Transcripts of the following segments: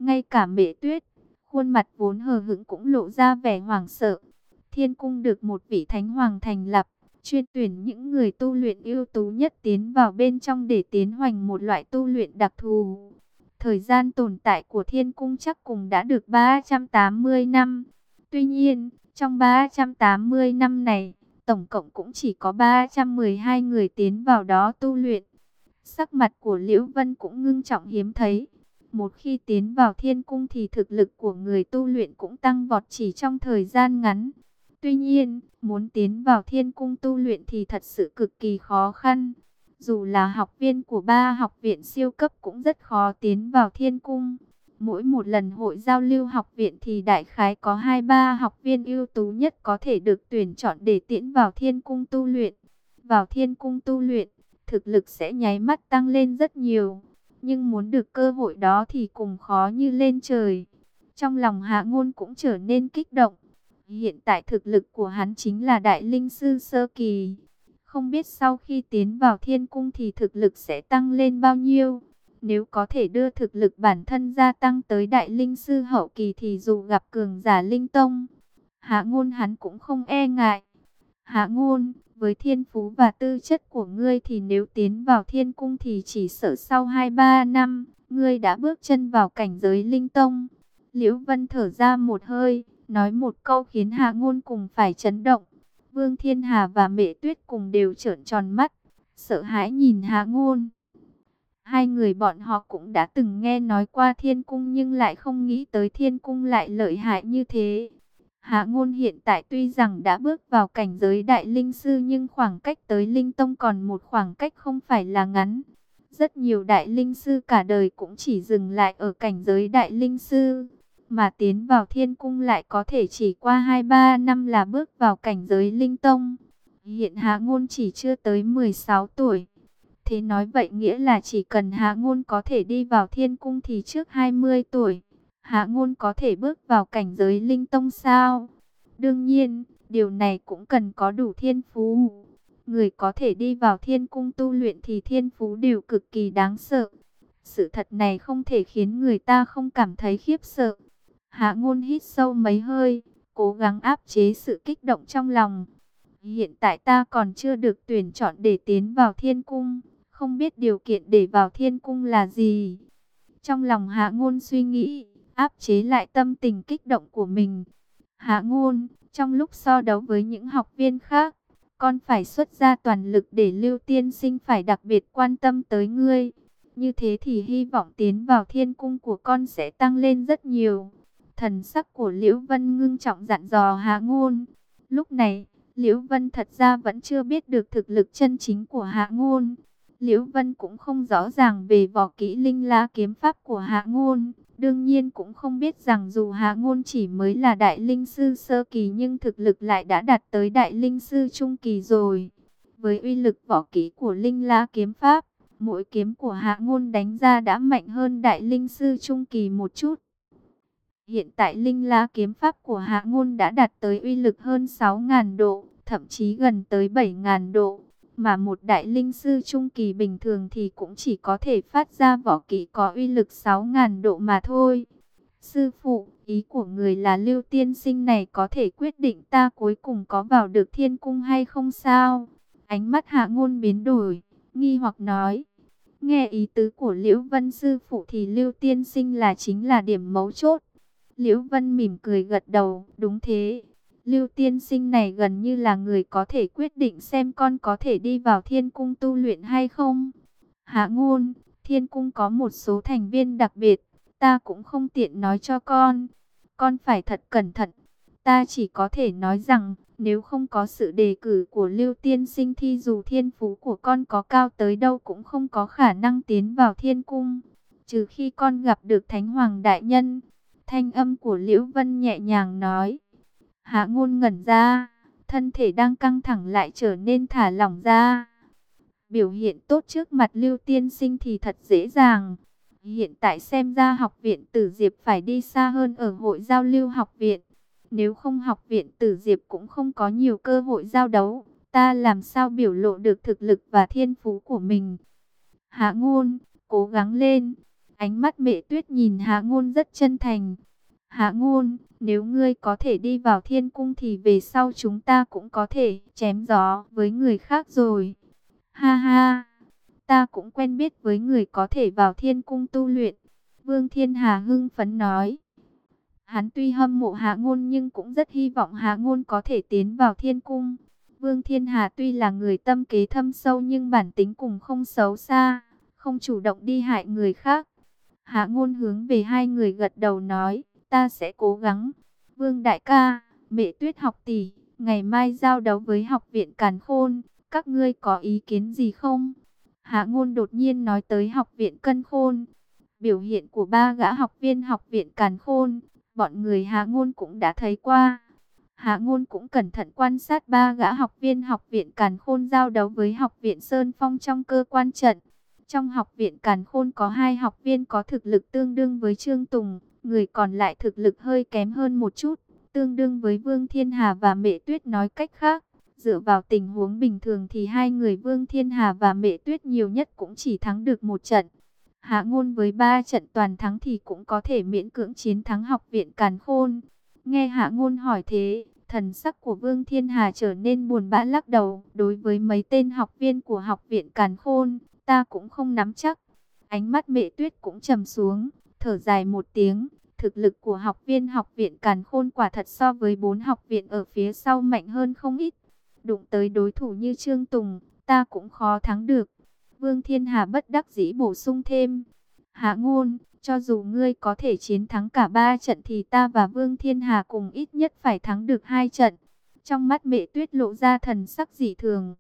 Ngay cả Mễ Tuyết, khuôn mặt vốn hờ hững cũng lộ ra vẻ hoảng sợ. Thiên cung được một vị thánh hoàng thành lập, chuyên tuyển những người tu luyện ưu tú nhất tiến vào bên trong để tiến hành một loại tu luyện đặc thù. Thời gian tồn tại của thiên cung chắc cùng đã được 380 năm. Tuy nhiên, trong 380 năm này, tổng cộng cũng chỉ có 312 người tiến vào đó tu luyện. Sắc mặt của Liễu Vân cũng ngưng trọng hiếm thấy. Một khi tiến vào thiên cung thì thực lực của người tu luyện cũng tăng vọt chỉ trong thời gian ngắn. Tuy nhiên, muốn tiến vào thiên cung tu luyện thì thật sự cực kỳ khó khăn. Dù là học viên của 3 học viện siêu cấp cũng rất khó tiến vào thiên cung. Mỗi một lần hội giao lưu học viện thì đại khái có 2-3 học viên ưu tú nhất có thể được tuyển chọn để tiến vào thiên cung tu luyện. Vào thiên cung tu luyện, thực lực sẽ nháy mắt tăng lên rất nhiều. Nhưng muốn được cơ hội đó thì cũng khó như lên trời. Trong lòng Hạ Ngôn cũng trở nên kích động. Hiện tại thực lực của hắn chính là Đại Linh Sư Sơ Kỳ. Không biết sau khi tiến vào thiên cung thì thực lực sẽ tăng lên bao nhiêu. Nếu có thể đưa thực lực bản thân gia tăng tới Đại Linh Sư Hậu Kỳ thì dù gặp cường giả Linh Tông, Hạ Ngôn hắn cũng không e ngại. Hạ Ngôn, với thiên phú và tư chất của ngươi thì nếu tiến vào thiên cung thì chỉ sợ sau 2-3 năm, ngươi đã bước chân vào cảnh giới Linh Tông. Liễu Vân thở ra một hơi, nói một câu khiến Hạ Ngôn cùng phải chấn động. Vương Thiên Hà và Mễ Tuyết cùng đều trợn tròn mắt, sợ hãi nhìn Hạ Ngôn. Hai người bọn họ cũng đã từng nghe nói qua thiên cung nhưng lại không nghĩ tới thiên cung lại lợi hại như thế. Hạ Ngôn hiện tại tuy rằng đã bước vào cảnh giới Đại Linh Sư nhưng khoảng cách tới Linh Tông còn một khoảng cách không phải là ngắn. Rất nhiều Đại Linh Sư cả đời cũng chỉ dừng lại ở cảnh giới Đại Linh Sư. Mà tiến vào thiên cung lại có thể chỉ qua 2-3 năm là bước vào cảnh giới Linh Tông. Hiện Hạ Ngôn chỉ chưa tới 16 tuổi. Thế nói vậy nghĩa là chỉ cần Hạ Ngôn có thể đi vào thiên cung thì trước 20 tuổi, Hạ Ngôn có thể bước vào cảnh giới Linh Tông sao? Đương nhiên, điều này cũng cần có đủ thiên phú. Người có thể đi vào thiên cung tu luyện thì thiên phú đều cực kỳ đáng sợ. Sự thật này không thể khiến người ta không cảm thấy khiếp sợ. Hạ Ngôn hít sâu mấy hơi, cố gắng áp chế sự kích động trong lòng. Hiện tại ta còn chưa được tuyển chọn để tiến vào thiên cung, không biết điều kiện để vào thiên cung là gì. Trong lòng Hạ Ngôn suy nghĩ, áp chế lại tâm tình kích động của mình. Hạ Ngôn, trong lúc so đấu với những học viên khác, con phải xuất ra toàn lực để Lưu tiên sinh phải đặc biệt quan tâm tới ngươi. Như thế thì hy vọng tiến vào thiên cung của con sẽ tăng lên rất nhiều. Thần sắc của Liễu Vân ngưng trọng dặn dò Hạ Ngôn. Lúc này, Liễu Vân thật ra vẫn chưa biết được thực lực chân chính của Hạ Ngôn. Liễu Vân cũng không rõ ràng về võ kỹ Linh La kiếm pháp của Hạ Ngôn. Đương nhiên cũng không biết rằng dù Hạ Ngôn chỉ mới là Đại Linh Sư Sơ Kỳ nhưng thực lực lại đã đạt tới Đại Linh Sư Trung Kỳ rồi. Với uy lực võ kỹ của Linh La kiếm pháp, mỗi kiếm của Hạ Ngôn đánh ra đã mạnh hơn Đại Linh Sư Trung Kỳ một chút. Hiện tại Linh La kiếm pháp của Hạ Ngôn đã đạt tới uy lực hơn 6.000 độ, thậm chí gần tới 7.000 độ. Mà một Đại Linh Sư Trung Kỳ bình thường thì cũng chỉ có thể phát ra võ kỹ có uy lực 6.000 độ mà thôi. Sư phụ, ý của người là Lưu tiên sinh này có thể quyết định ta cuối cùng có vào được thiên cung hay không sao? Ánh mắt Hạ Ngôn biến đổi, nghi hoặc nói. Nghe ý tứ của Liễu Vân sư phụ thì Lưu tiên sinh là chính là điểm mấu chốt. Liễu Vân mỉm cười gật đầu, đúng thế. Lưu tiên sinh này gần như là người có thể quyết định xem con có thể đi vào thiên cung tu luyện hay không. Hạ Ngôn, thiên cung có một số thành viên đặc biệt, ta cũng không tiện nói cho con. Con phải thật cẩn thận. Ta chỉ có thể nói rằng, nếu không có sự đề cử của Lưu tiên sinh thì dù thiên phú của con có cao tới đâu cũng không có khả năng tiến vào thiên cung. Trừ khi con gặp được Thánh Hoàng Đại Nhân. Thanh âm của Liễu Vân nhẹ nhàng nói. Hạ Ngôn ngẩn ra, thân thể đang căng thẳng lại trở nên thả lỏng ra. Biểu hiện tốt trước mặt Lưu tiên sinh thì thật dễ dàng. Hiện tại xem ra học viện Tử Diệp phải đi xa hơn ở hội giao lưu học viện. Nếu không học viện Tử Diệp cũng không có nhiều cơ hội giao đấu. Ta làm sao biểu lộ được thực lực và thiên phú của mình. Hạ Ngôn, cố gắng lên. Ánh mắt Mẹ Tuyết nhìn Hạ Ngôn rất chân thành. Hạ Ngôn, nếu ngươi có thể đi vào thiên cung thì về sau chúng ta cũng có thể chém gió với người khác rồi. Ha ha, ta cũng quen biết với người có thể vào thiên cung tu luyện. Vương Thiên Hà hưng phấn nói. Hắn tuy hâm mộ Hạ Ngôn nhưng cũng rất hy vọng Hạ Ngôn có thể tiến vào thiên cung. Vương Thiên Hà tuy là người tâm kế thâm sâu nhưng bản tính cũng không xấu xa, không chủ động đi hại người khác. Hạ Ngôn hướng về hai người gật đầu nói, ta sẽ cố gắng. Vương đại ca, Mẹ Tuyết học tỷ, ngày mai giao đấu với học viện Càn Khôn, các ngươi có ý kiến gì không? Hạ Ngôn đột nhiên nói tới học viện Cân Khôn. Biểu hiện của ba gã học viên học viện Càn Khôn, bọn người Hạ Ngôn cũng đã thấy qua. Hạ Ngôn cũng cẩn thận quan sát ba gã học viên học viện Càn Khôn giao đấu với học viện Sơn Phong trong cơ quan trận. Trong học viện Càn Khôn có hai học viên có thực lực tương đương với Trương Tùng, người còn lại thực lực hơi kém hơn một chút, tương đương với Vương Thiên Hà và Mẹ Tuyết. Nói cách khác, dựa vào tình huống bình thường thì hai người Vương Thiên Hà và Mẹ Tuyết nhiều nhất cũng chỉ thắng được một trận. Hạ Ngôn với 3 trận toàn thắng thì cũng có thể miễn cưỡng chiến thắng học viện Càn Khôn. Nghe Hạ Ngôn hỏi thế, thần sắc của Vương Thiên Hà trở nên buồn bã lắc đầu. Đối với mấy tên học viên của học viện Càn Khôn, ta cũng không nắm chắc. Ánh mắt Mẹ Tuyết cũng trầm xuống, thở dài một tiếng. Thực lực của học viên học viện Càn Khôn quả thật so với 4 học viện ở phía sau mạnh hơn không ít. Đụng tới đối thủ như Trương Tùng, ta cũng khó thắng được. Vương Thiên Hà bất đắc dĩ bổ sung thêm. Hạ Ngôn, cho dù ngươi có thể chiến thắng cả 3 trận thì ta và Vương Thiên Hà cùng ít nhất phải thắng được 2 trận. Trong mắt Mẹ Tuyết lộ ra thần sắc dị thường.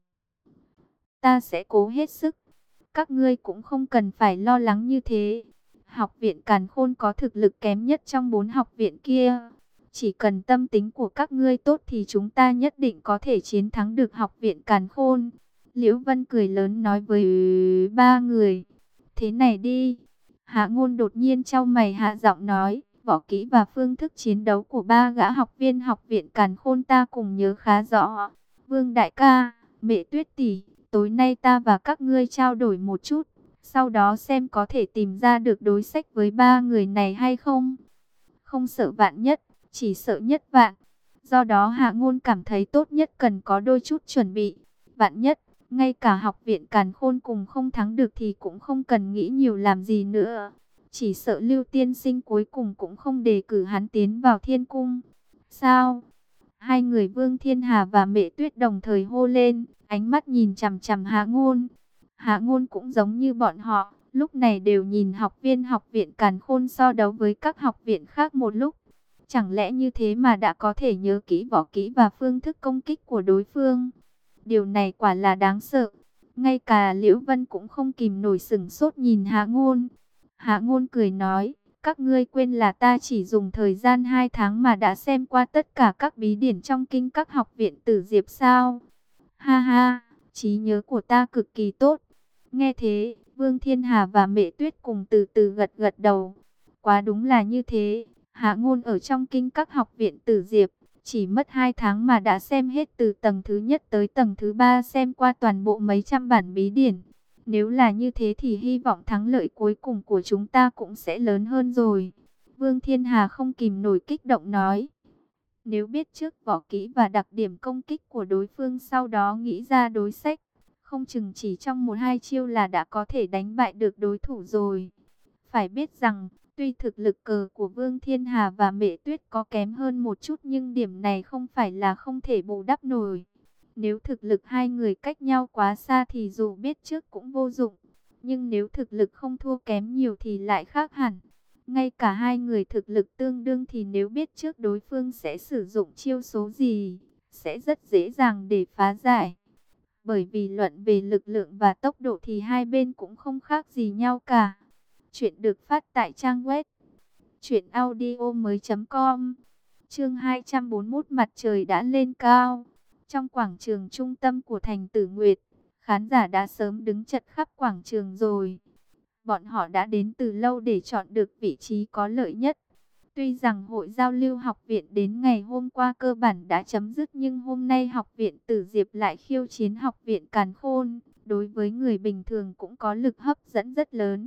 Ta sẽ cố hết sức. Các ngươi cũng không cần phải lo lắng như thế. Học viện Càn Khôn có thực lực kém nhất trong 4 học viện kia. Chỉ cần tâm tính của các ngươi tốt thì chúng ta nhất định có thể chiến thắng được học viện Càn Khôn. Liễu Vân cười lớn nói với ba người. Thế này đi. Hạ Ngôn đột nhiên chau mày hạ giọng nói. Võ kỹ và phương thức chiến đấu của ba gã học viên học viện Càn Khôn ta cùng nhớ khá rõ. Vương đại ca, Mẹ Tuyết tỷ, tối nay ta và các ngươi trao đổi một chút. Sau đó xem có thể tìm ra được đối sách với ba người này hay không. Không sợ vạn nhất, chỉ sợ nhất vạn. Do đó Hạ Ngôn cảm thấy tốt nhất cần có đôi chút chuẩn bị. Vạn nhất, ngay cả học viện Càn Khôn cùng không thắng được thì cũng không cần nghĩ nhiều làm gì nữa. Chỉ sợ Lưu tiên sinh cuối cùng cũng không đề cử hắn tiến vào thiên cung. Sao? Hai người Vương Thiên Hà và Mẹ Tuyết đồng thời hô lên, ánh mắt nhìn chằm chằm Hạ Ngôn. Hạ Ngôn cũng giống như bọn họ, lúc này đều nhìn học viên học viện Càn Khôn so đấu với các học viện khác một lúc. Chẳng lẽ như thế mà đã có thể nhớ kỹ võ kỹ và phương thức công kích của đối phương? Điều này quả là đáng sợ. Ngay cả Liễu Vân cũng không kìm nổi sửng sốt nhìn Hạ Ngôn. Hạ Ngôn cười nói, các ngươi quên là ta chỉ dùng thời gian 2 tháng mà đã xem qua tất cả các bí điển trong kinh các học viện Tử Diệp sao? Ha ha, trí nhớ của ta cực kỳ tốt. Nghe thế, Vương Thiên Hà và Mẹ Tuyết cùng từ từ gật gật đầu. Quá đúng là như thế. Hạ Ngôn ở trong kinh các học viện Tử Diệp, chỉ mất 2 tháng mà đã xem hết từ tầng thứ nhất tới tầng thứ 3, xem qua toàn bộ mấy trăm bản bí điển. Nếu là như thế thì hy vọng thắng lợi cuối cùng của chúng ta cũng sẽ lớn hơn rồi. Vương Thiên Hà không kìm nổi kích động nói. Nếu biết trước võ kỹ và đặc điểm công kích của đối phương, sau đó nghĩ ra đối sách, không chừng chỉ trong 1-2 chiêu là đã có thể đánh bại được đối thủ rồi. Phải biết rằng, tuy thực lực cờ của Vương Thiên Hà và Mẹ Tuyết có kém hơn một chút nhưng điểm này không phải là không thể bù đắp nổi. Nếu thực lực hai người cách nhau quá xa thì dù biết trước cũng vô dụng. Nhưng nếu thực lực không thua kém nhiều thì lại khác hẳn. Ngay cả hai người thực lực tương đương thì nếu biết trước đối phương sẽ sử dụng chiêu số gì, sẽ rất dễ dàng để phá giải. Bởi vì luận về lực lượng và tốc độ thì hai bên cũng không khác gì nhau cả. Chuyện được phát tại trang web truyệnaudiomoi.com. Chương 241, mặt trời đã lên cao. Trong quảng trường trung tâm của thành Tử Nguyệt, khán giả đã sớm đứng chật khắp quảng trường rồi. Bọn họ đã đến từ lâu để chọn được vị trí có lợi nhất. Tuy rằng hội giao lưu học viện đến ngày hôm qua cơ bản đã chấm dứt, nhưng hôm nay học viện Tử Diệp lại khiêu chiến học viện Càn Khôn. Đối với người bình thường cũng có lực hấp dẫn rất lớn.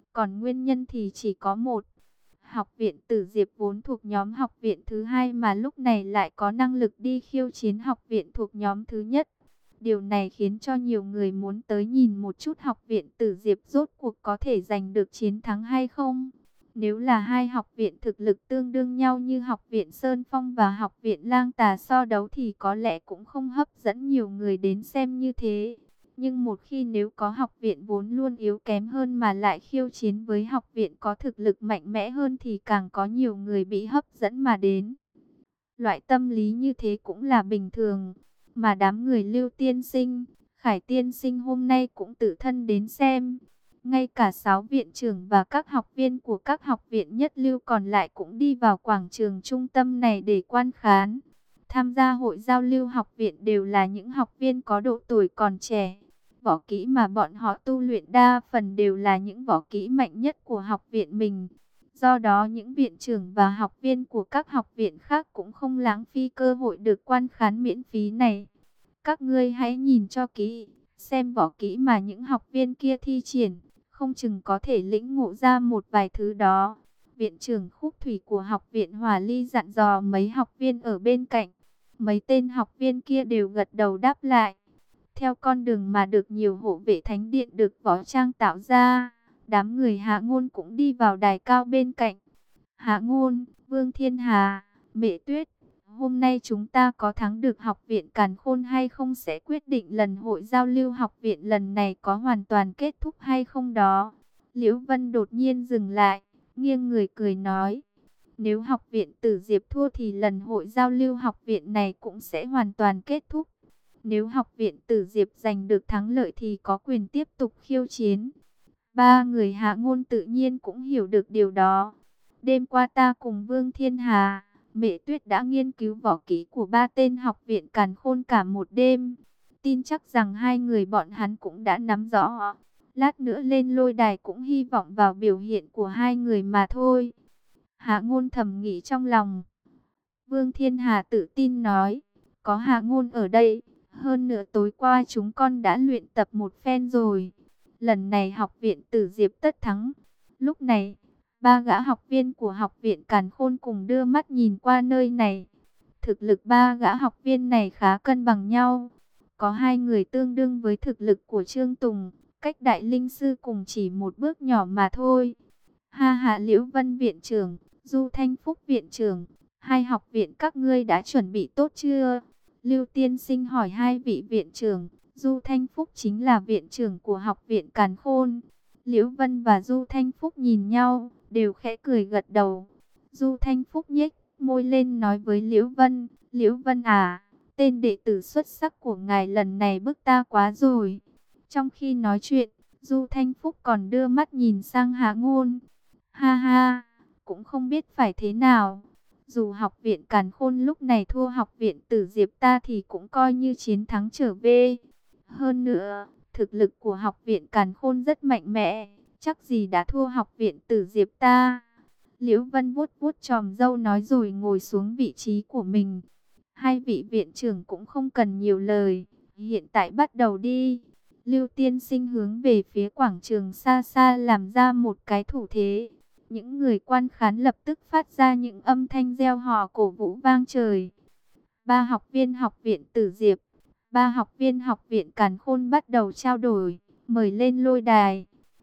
Còn nguyên nhân thì chỉ có một. Học viện Tử Diệp vốn thuộc nhóm học viện thứ hai mà lúc này lại có năng lực đi khiêu chiến học viện thuộc nhóm thứ nhất. Điều này khiến cho nhiều người muốn tới nhìn một chút học viện Tử Diệp rốt cuộc có thể giành được chiến thắng hay không. Nếu là hai học viện thực lực tương đương nhau như học viện Sơn Phong và học viện Lang Tà so đấu thì có lẽ cũng không hấp dẫn nhiều người đến xem như thế. Nhưng một khi nếu có học viện vốn luôn yếu kém hơn mà lại khiêu chiến với học viện có thực lực mạnh mẽ hơn thì càng có nhiều người bị hấp dẫn mà đến. Loại tâm lý như thế cũng là bình thường. Mà đám người Lưu tiên sinh, Khải tiên sinh hôm nay cũng tự thân đến xem. Ngay cả 6 viện trưởng và các học viên của các học viện nhất lưu còn lại cũng đi vào quảng trường trung tâm này để quan khán. Tham gia hội giao lưu học viện đều là những học viên có độ tuổi còn trẻ. Võ kỹ mà bọn họ tu luyện đa phần đều là những võ kỹ mạnh nhất của học viện mình. Do đó những viện trưởng và học viên của các học viện khác cũng không lãng phí cơ hội được quan khán miễn phí này. Các ngươi hãy nhìn cho kỹ, xem võ kỹ mà những học viên kia thi triển, không chừng có thể lĩnh ngộ ra một vài thứ đó. Viện trưởng Khúc Thủy của học viện Hòa Ly dặn dò mấy học viên ở bên cạnh. Mấy tên học viên kia đều gật đầu đáp lại. Theo con đường mà được nhiều hộ vệ thánh điện được võ trang tạo ra, đám người Hạ Ngôn cũng đi vào đài cao bên cạnh. Hạ Ngôn, Vương Thiên Hà, Mẹ Tuyết, hôm nay chúng ta có thắng được học viện Càn Khôn hay không sẽ quyết định lần hội giao lưu học viện lần này có hoàn toàn kết thúc hay không đó. Liễu Vân đột nhiên dừng lại, nghiêng người cười nói. Nếu học viện Tử Diệp thua thì lần hội giao lưu học viện này cũng sẽ hoàn toàn kết thúc. Nếu học viện Tử Diệp giành được thắng lợi thì có quyền tiếp tục khiêu chiến. Ba người Hạ Ngôn tự nhiên cũng hiểu được điều đó. Đêm qua ta cùng Vương Thiên Hà, Mẹ Tuyết đã nghiên cứu võ kỹ của ba tên học viện Càn Khôn cả một đêm. Tin chắc rằng hai người bọn hắn cũng đã nắm rõ. Lát nữa lên lôi đài cũng hy vọng vào biểu hiện của hai người mà thôi. Hạ Ngôn thầm nghĩ trong lòng. Vương Thiên Hà tự tin nói, có Hạ Ngôn ở đây. Hơn nữa tối qua chúng con đã luyện tập một phen rồi. Lần này học viện Tử Diệp tất thắng. Lúc này, ba gã học viên của học viện Càn Khôn cùng đưa mắt nhìn qua nơi này. Thực lực ba gã học viên này khá cân bằng nhau. Có hai người tương đương với thực lực của Trương Tùng, cách Đại Linh Sư cùng chỉ một bước nhỏ mà thôi. Ha ha, Liễu Vân viện trưởng, Du Thanh Phúc viện trưởng, hai học viện các ngươi đã chuẩn bị tốt chưa? Lưu Tiên Sinh hỏi hai vị viện trưởng. Du Thanh Phúc chính là viện trưởng của học viện Càn Khôn. Liễu Vân và Du Thanh Phúc nhìn nhau, đều khẽ cười gật đầu. Du Thanh Phúc nhếch môi lên nói với Liễu Vân, Liễu Vân à, tên đệ tử xuất sắc của ngài lần này bức ta quá rồi. Trong khi nói chuyện, Du Thanh Phúc còn đưa mắt nhìn sang Hạ Ngôn. Ha ha, cũng không biết phải thế nào. Dù học viện Càn Khôn lúc này thua học viện Tử Diệp ta thì cũng coi như chiến thắng trở về. Hơn nữa, thực lực của học viện Càn Khôn rất mạnh mẽ, chắc gì đã thua học viện Tử Diệp ta. Liễu Vân vuốt vuốt chòm râu nói rồi ngồi xuống vị trí của mình. Hai vị viện trưởng cũng không cần nhiều lời, hiện tại bắt đầu đi. Lưu Tiên Sinh hướng về phía quảng trường xa xa làm ra một cái thủ thế. Những người quan khán lập tức phát ra những âm thanh reo hò cổ vũ vang trời. Ba học viên học viện Tử Diệp, ba học viên học viện Càn Khôn bắt đầu trao đổi, mời lên lôi đài.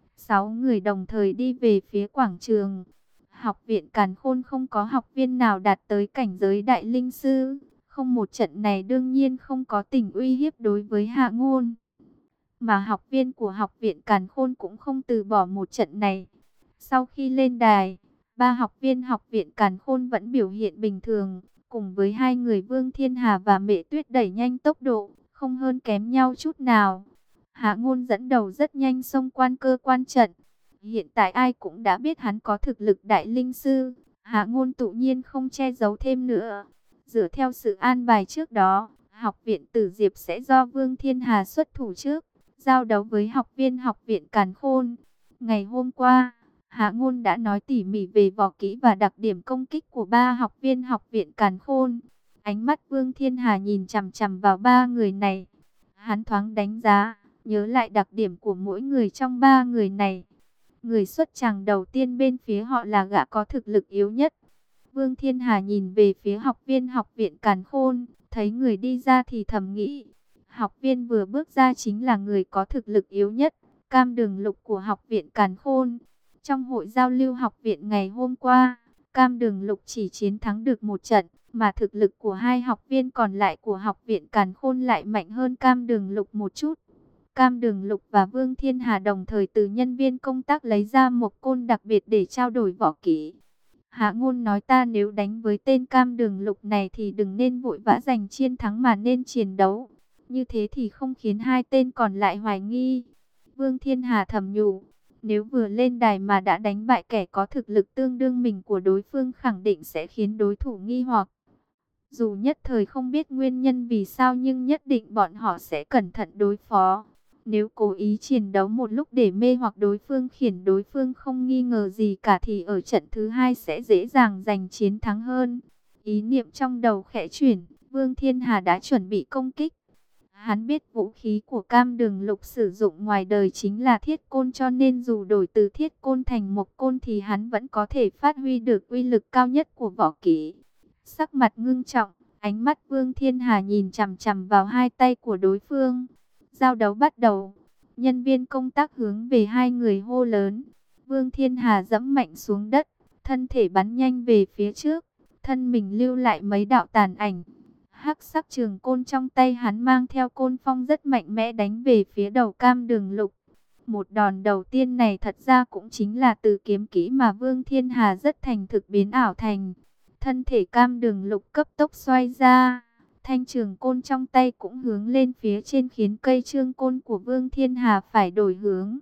6 người đồng thời đi về phía quảng trường. Học viện Càn Khôn không có học viên nào đạt tới cảnh giới Đại Linh Sư. Không, một trận này đương nhiên không có tình uy hiếp đối với Hạ Ngôn. Mà học viên của học viện Càn Khôn cũng không từ bỏ một trận này. Sau khi lên đài, ba học viên học viện Càn Khôn vẫn biểu hiện bình thường. Cùng với hai người Vương Thiên Hà và Mẹ Tuyết đẩy nhanh tốc độ, không hơn kém nhau chút nào. Hạ Ngôn dẫn đầu rất nhanh xông quan cơ quan trận. Hiện tại ai cũng đã biết hắn có thực lực Đại Linh Sư. Hạ Ngôn tự nhiên không che giấu thêm nữa. Dựa theo sự an bài trước đó, học viện Tử Diệp sẽ do Vương Thiên Hà xuất thủ trước, giao đấu với học viên học viện Càn Khôn. Ngày hôm qua, Hạ Ngôn đã nói tỉ mỉ về võ kỹ và đặc điểm công kích của ba học viên học viện Càn Khôn. Ánh mắt Vương Thiên Hà nhìn chằm chằm vào ba người này. Hắn thoáng đánh giá, nhớ lại đặc điểm của mỗi người trong ba người này. Người xuất tràng đầu tiên bên phía họ là gã có thực lực yếu nhất. Vương Thiên Hà nhìn về phía học viên học viện Càn Khôn, thấy người đi ra thì thầm nghĩ. Học viên vừa bước ra chính là người có thực lực yếu nhất, Cam Đường Lục của học viện Càn Khôn. Trong hội giao lưu học viện ngày hôm qua, Cam Đường Lục chỉ chiến thắng được một trận, mà thực lực của hai học viên còn lại của học viện Càn Khôn lại mạnh hơn Cam Đường Lục một chút. Cam Đường Lục và Vương Thiên Hà đồng thời từ nhân viên công tác lấy ra một côn đặc biệt để trao đổi võ kỹ. Hạ Ngôn nói ta nếu đánh với tên Cam Đường Lục này thì đừng nên vội vã giành chiến thắng mà nên chiến đấu. Như thế thì không khiến hai tên còn lại hoài nghi. Vương Thiên Hà thầm nhủ, nếu vừa lên đài mà đã đánh bại kẻ có thực lực tương đương mình của đối phương khẳng định sẽ khiến đối thủ nghi hoặc. Dù nhất thời không biết nguyên nhân vì sao nhưng nhất định bọn họ sẽ cẩn thận đối phó. Nếu cố ý chiến đấu một lúc để mê hoặc đối phương khiến đối phương không nghi ngờ gì cả thì ở trận thứ hai sẽ dễ dàng giành chiến thắng hơn. Ý niệm trong đầu khẽ chuyển, Vương Thiên Hà đã chuẩn bị công kích. Hắn biết vũ khí của Cam Đường Lục sử dụng ngoài đời chính là thiết côn cho nên dù đổi từ thiết côn thành mộc côn thì hắn vẫn có thể phát huy được uy lực cao nhất của võ kỹ. Sắc mặt ngưng trọng, ánh mắt Vương Thiên Hà nhìn chằm chằm vào hai tay của đối phương. Giao đấu bắt đầu. Nhân viên công tác hướng về hai người hô lớn. Vương Thiên Hà giẫm mạnh xuống đất, thân thể bắn nhanh về phía trước, thân mình lưu lại mấy đạo tàn ảnh. Hắc sắc trường côn trong tay hắn mang theo côn phong rất mạnh mẽ đánh về phía đầu Cam Đường Lục. Một đòn đầu tiên này thật ra cũng chính là từ kiếm kỹ mà Vương Thiên Hà rất thành thực biến ảo thành. Thân thể Cam Đường Lục cấp tốc xoay ra, thanh trường côn trong tay cũng hướng lên phía trên khiến cây trường côn của Vương Thiên Hà phải đổi hướng.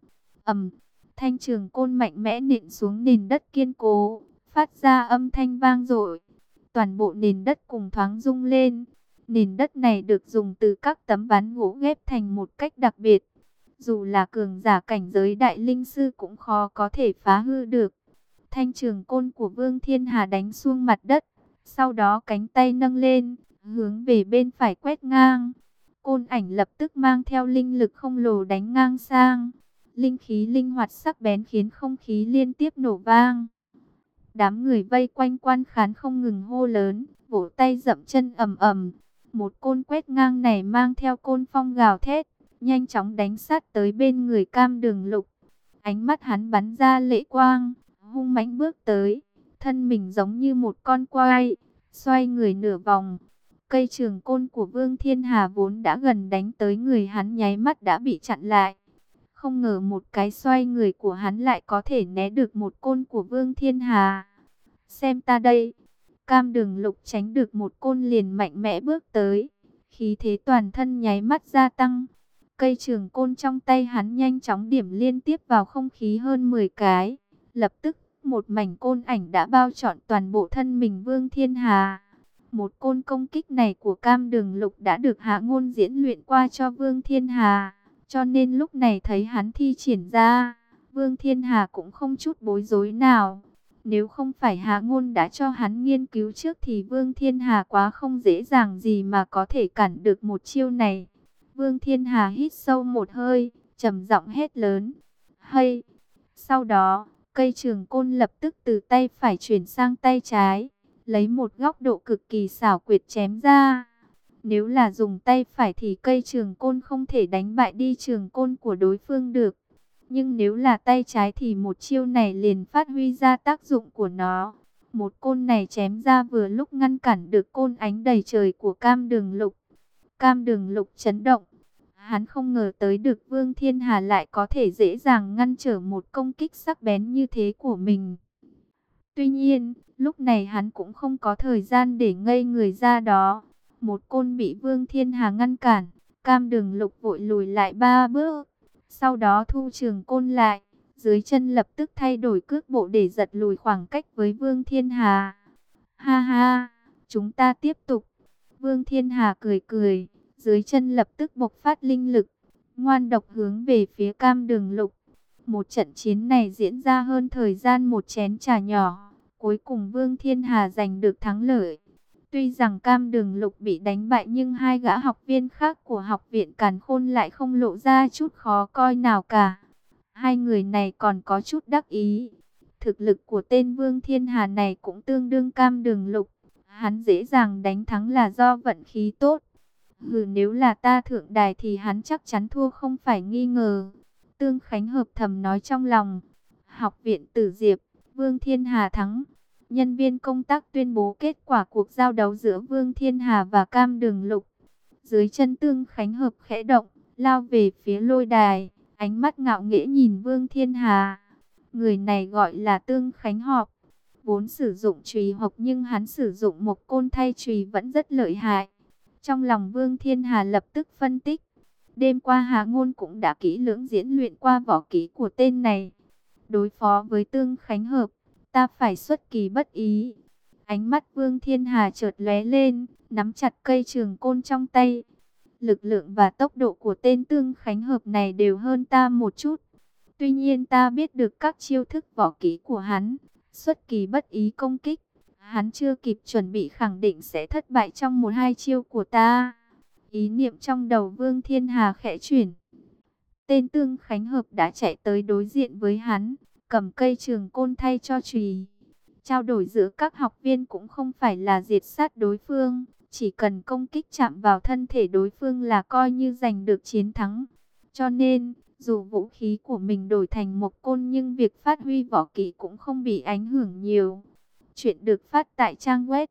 Thanh trường côn mạnh mẽ nện xuống nền đất kiên cố, phát ra âm thanh vang dội. Toàn bộ nền đất cùng thoáng rung lên. Nền đất này được dùng từ các tấm ván gỗ ghép thành một cách đặc biệt. Dù là cường giả cảnh giới đại linh sư cũng khó có thể phá hư được. Thanh trường côn của Vương Thiên Hà đánh xuống mặt đất. Sau đó cánh tay nâng lên, hướng về bên phải quét ngang. Côn ảnh lập tức mang theo linh lực khổng lồ đánh ngang sang. Linh khí linh hoạt sắc bén khiến không khí liên tiếp nổ vang. Đám người vây quanh quan khán không ngừng hô lớn, vỗ tay dậm chân ầm ầm. Một côn quét ngang này mang theo côn phong gào thét, nhanh chóng đánh sát tới bên người Cam Đường Lục. Ánh mắt hắn bắn ra lệ quang, hung mãnh bước tới, thân mình giống như một con quay, xoay người nửa vòng. Cây trường côn của Vương Thiên Hà vốn đã gần đánh tới người hắn nháy mắt đã bị chặn lại. Không ngờ một cái xoay người của hắn lại có thể né được một côn của Vương Thiên Hà. Xem ta đây. Cam Đường Lục tránh được một côn liền mạnh mẽ bước tới. Khí thế toàn thân nháy mắt gia tăng. Cây trường côn trong tay hắn nhanh chóng điểm liên tiếp vào không khí hơn 10 cái. Lập tức, một mảnh côn ảnh đã bao trọn toàn bộ thân mình Vương Thiên Hà. Một côn công kích này của Cam Đường Lục đã được Hạ Ngôn diễn luyện qua cho Vương Thiên Hà. Cho nên lúc này thấy hắn thi triển ra, Vương Thiên Hà cũng không chút bối rối nào. Nếu không phải Hạ Ngôn đã cho hắn nghiên cứu trước thì Vương Thiên Hà quá không dễ dàng gì mà có thể cản được một chiêu này. Vương Thiên Hà hít sâu một hơi, trầm giọng hét lớn. Hay! Sau đó, cây trường côn lập tức từ tay phải chuyển sang tay trái, lấy một góc độ cực kỳ xảo quyệt chém ra. Nếu là dùng tay phải thì cây trường côn không thể đánh bại đi trường côn của đối phương được. Nhưng nếu là tay trái thì một chiêu này liền phát huy ra tác dụng của nó. Một côn này chém ra vừa lúc ngăn cản được côn ánh đầy trời của Cam Đường Lục. Cam Đường Lục chấn động. Hắn không ngờ tới được Vương Thiên Hà lại có thể dễ dàng ngăn trở một công kích sắc bén như thế của mình. Tuy nhiên, lúc này hắn cũng không có thời gian để ngây người ra đó. Một côn bị Vương Thiên Hà ngăn cản, Cam Đường Lục vội lùi lại 3 bước. Sau đó thu trường côn lại, dưới chân lập tức thay đổi cước bộ để giật lùi khoảng cách với Vương Thiên Hà. Ha ha, chúng ta tiếp tục. Vương Thiên Hà cười cười, dưới chân lập tức bộc phát linh lực, ngoan độc hướng về phía Cam Đường Lục. Một trận chiến này diễn ra hơn thời gian một chén trà nhỏ, cuối cùng Vương Thiên Hà giành được thắng lợi. Tuy rằng Cam Đường Lục bị đánh bại nhưng hai gã học viên khác của học viện Càn Khôn lại không lộ ra chút khó coi nào cả. Hai người này còn có chút đắc ý. Thực lực của tên Vương Thiên Hà này cũng tương đương Cam Đường Lục. Hắn dễ dàng đánh thắng là do vận khí tốt. Nếu là ta thượng đài thì hắn chắc chắn thua không phải nghi ngờ. Tương Khánh Hợp thầm nói trong lòng. Học viện Tử Diệp, Vương Thiên Hà thắng. Nhân viên công tác tuyên bố kết quả cuộc giao đấu giữa Vương Thiên Hà và Cam Đường Lục. Dưới chân Tương Khánh Hợp khẽ động, lao về phía lôi đài, ánh mắt ngạo nghễ nhìn Vương Thiên Hà. Người này gọi là Tương Khánh Hợp, vốn sử dụng chùy hộc nhưng hắn sử dụng một côn thay chùy vẫn rất lợi hại. Trong lòng Vương Thiên Hà lập tức phân tích, đêm qua Hạ Ngôn cũng đã kỹ lưỡng diễn luyện qua võ kỹ của tên này. Đối phó với Tương Khánh Hợp, ta phải xuất kỳ bất ý. Ánh mắt Vương Thiên Hà chợt lóe lên, nắm chặt cây trường côn trong tay. Lực lượng và tốc độ của tên Tương Khánh Hợp này đều hơn ta một chút. Tuy nhiên ta biết được các chiêu thức võ kỹ của hắn. Xuất kỳ bất ý công kích, hắn chưa kịp chuẩn bị khẳng định sẽ thất bại trong một hai chiêu của ta. Ý niệm trong đầu Vương Thiên Hà khẽ chuyển. Tên Tương Khánh Hợp đã chạy tới đối diện với hắn, cầm cây trường côn thay cho chùy. Trao đổi giữa các học viên cũng không phải là diệt sát đối phương, chỉ cần công kích chạm vào thân thể đối phương là coi như giành được chiến thắng. Cho nên, dù vũ khí của mình đổi thành một côn nhưng việc phát huy võ kỹ cũng không bị ảnh hưởng nhiều. Chuyện được phát tại trang web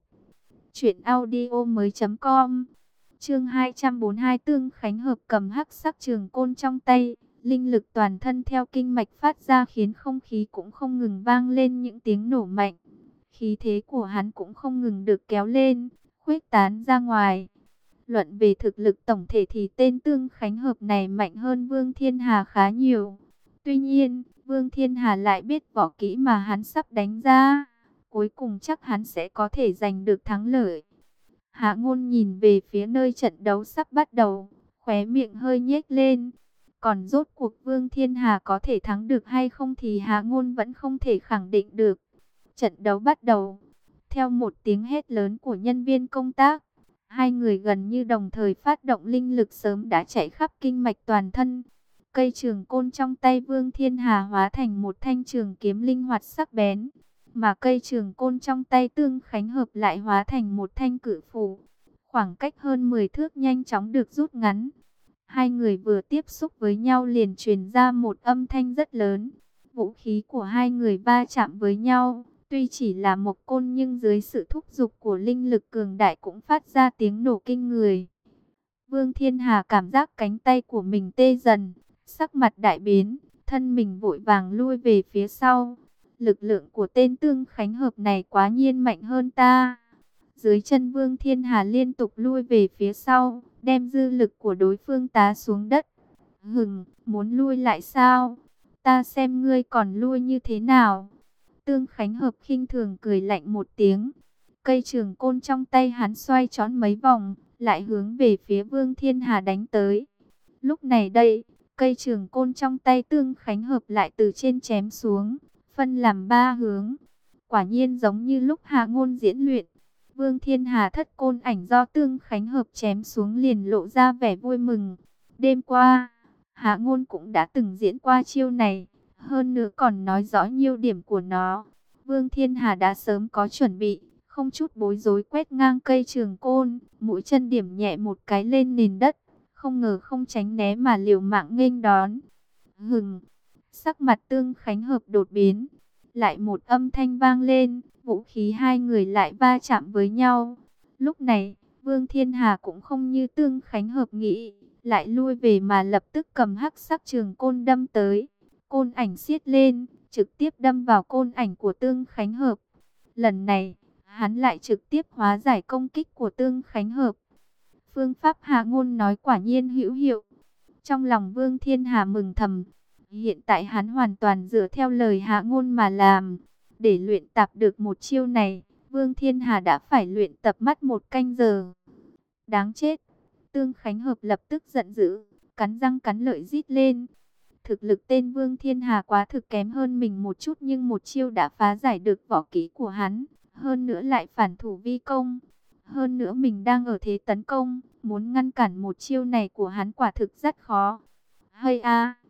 truyệnaudiomoi.com. Chương 242 Tương Khánh Hợp cầm hắc sắc trường côn trong tay, linh lực toàn thân theo kinh mạch phát ra khiến không khí cũng không ngừng vang lên những tiếng nổ mạnh. Khí thế của hắn cũng không ngừng được kéo lên, khuếch tán ra ngoài. Luận về thực lực tổng thể thì tên Tương Khánh Hợp này mạnh hơn Vương Thiên Hà khá nhiều. Tuy nhiên, Vương Thiên Hà lại biết võ kỹ mà hắn sắp đánh ra. Cuối cùng chắc hắn sẽ có thể giành được thắng lợi. Hạ Ngôn nhìn về phía nơi trận đấu sắp bắt đầu, khóe miệng hơi nhếch lên. Còn rốt cuộc Vương Thiên Hà có thể thắng được hay không thì Hạ Ngôn vẫn không thể khẳng định được. Trận đấu bắt đầu. Theo một tiếng hét lớn của nhân viên công tác, hai người gần như đồng thời phát động linh lực sớm đã chạy khắp kinh mạch toàn thân. Cây trường côn trong tay Vương Thiên Hà hóa thành một thanh trường kiếm linh hoạt sắc bén, mà cây trường côn trong tay Tương Khánh Hợp lại hóa thành một thanh cự phủ. Khoảng cách hơn 10 thước nhanh chóng được rút ngắn. Hai người vừa tiếp xúc với nhau liền truyền ra một âm thanh rất lớn. Vũ khí của hai người va chạm với nhau. Tuy chỉ là một côn nhưng dưới sự thúc giục của linh lực cường đại cũng phát ra tiếng nổ kinh người. Vương Thiên Hà cảm giác cánh tay của mình tê dần, sắc mặt đại biến, thân mình vội vàng lui về phía sau. Lực lượng của tên Tương Khánh Hợp này quá nhiên mạnh hơn ta. Dưới chân Vương Thiên Hà liên tục lui về phía sau, đem dư lực của đối phương tá xuống đất. Muốn lui lại sao? Ta xem ngươi còn lui như thế nào? Tương Khánh Hợp khinh thường cười lạnh một tiếng. Cây trường côn trong tay hắn xoay tròn mấy vòng, lại hướng về phía Vương Thiên Hà đánh tới. Lúc này đây, cây trường côn trong tay Tương Khánh Hợp lại từ trên chém xuống, phân làm ba hướng. Quả nhiên giống như lúc Hạ Ngôn diễn luyện. Vương Thiên Hà thất côn ảnh do Tương Khánh Hợp chém xuống liền lộ ra vẻ vui mừng. Đêm qua, Hạ Ngôn cũng đã từng diễn qua chiêu này, hơn nữa còn nói rõ nhiều điểm của nó. Vương Thiên Hà đã sớm có chuẩn bị, không chút bối rối quét ngang cây trường côn, mũi chân điểm nhẹ một cái lên nền đất, không ngờ không tránh né mà liều mạng nghênh đón. Sắc mặt Tương Khánh Hợp đột biến, lại một âm thanh vang lên, vũ khí hai người lại va chạm với nhau. Lúc này, Vương Thiên Hà cũng không như Tương Khánh Hợp nghĩ, lại lui về mà lập tức cầm hắc sắc trường côn đâm tới. Côn ảnh siết lên, trực tiếp đâm vào côn ảnh của Tương Khánh Hợp. Lần này, hắn lại trực tiếp hóa giải công kích của Tương Khánh Hợp. Phương pháp Hạ Ngôn nói quả nhiên hữu hiệu. Trong lòng Vương Thiên Hà mừng thầm, hiện tại hắn hoàn toàn dựa theo lời Hạ Ngôn mà làm. Để luyện tập được một chiêu này, Vương Thiên Hà đã phải luyện tập mất 1 canh giờ. Đáng chết! Tương Khánh Hợp lập tức giận dữ, cắn răng cắn lợi rít lên. Thực lực tên Vương Thiên Hà quá thực kém hơn mình một chút nhưng một chiêu đã phá giải được võ kỹ của hắn. Hơn nữa lại phản thủ vi công. Hơn nữa mình đang ở thế tấn công, muốn ngăn cản một chiêu này của hắn quả thực rất khó. Hay a!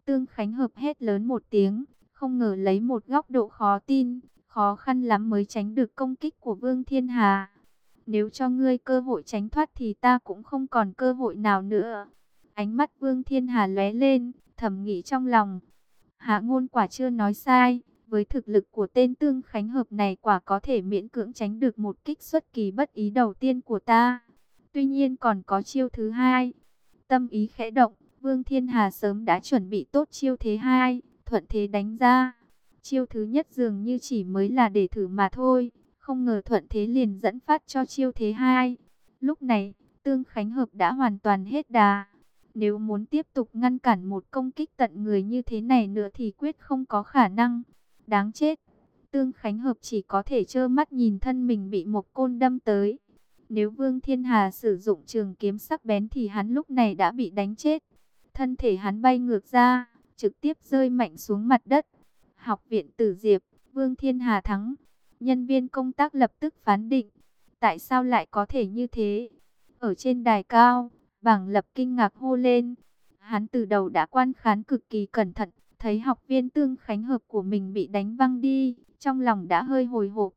Tương Khánh Hợp hét lớn một tiếng, không ngờ lấy một góc độ khó tin, khó khăn lắm mới tránh được công kích của Vương Thiên Hà. Nếu cho ngươi cơ hội tránh thoát thì ta cũng không còn cơ hội nào nữa. Ánh mắt Vương Thiên Hà lóe lên, thầm nghĩ trong lòng. Hạ Ngôn quả chưa nói sai, với thực lực của tên Tương Khánh Hợp này quả có thể miễn cưỡng tránh được một kích xuất kỳ bất ý đầu tiên của ta. Tuy nhiên còn có chiêu thứ hai. Tâm ý khẽ động, Vương Thiên Hà sớm đã chuẩn bị tốt chiêu thứ hai, thuận thế đánh ra. Chiêu thứ nhất dường như chỉ mới là để thử mà thôi, không ngờ thuận thế liền dẫn phát cho chiêu thứ hai. Lúc này, Tương Khánh Hợp đã hoàn toàn hết đà. Nếu muốn tiếp tục ngăn cản một công kích tận người như thế này nữa thì quyết không có khả năng. Đáng chết, Tương Khánh Hợp chỉ có thể trơ mắt nhìn thân mình bị một côn đâm tới. Nếu Vương Thiên Hà sử dụng trường kiếm sắc bén thì hắn lúc này đã bị đánh chết. Thân thể hắn bay ngược ra, trực tiếp rơi mạnh xuống mặt đất. Học viện Tử Diệp, Vương Thiên Hà thắng. Nhân viên công tác lập tức phán định. Tại sao lại có thể như thế? Ở trên đài cao, Bảng Lập kinh ngạc hô lên. Hắn từ đầu đã quan khán cực kỳ cẩn thận, thấy học viên Tương Khánh Hợp của mình bị đánh văng đi, trong lòng đã hơi hồi hộp.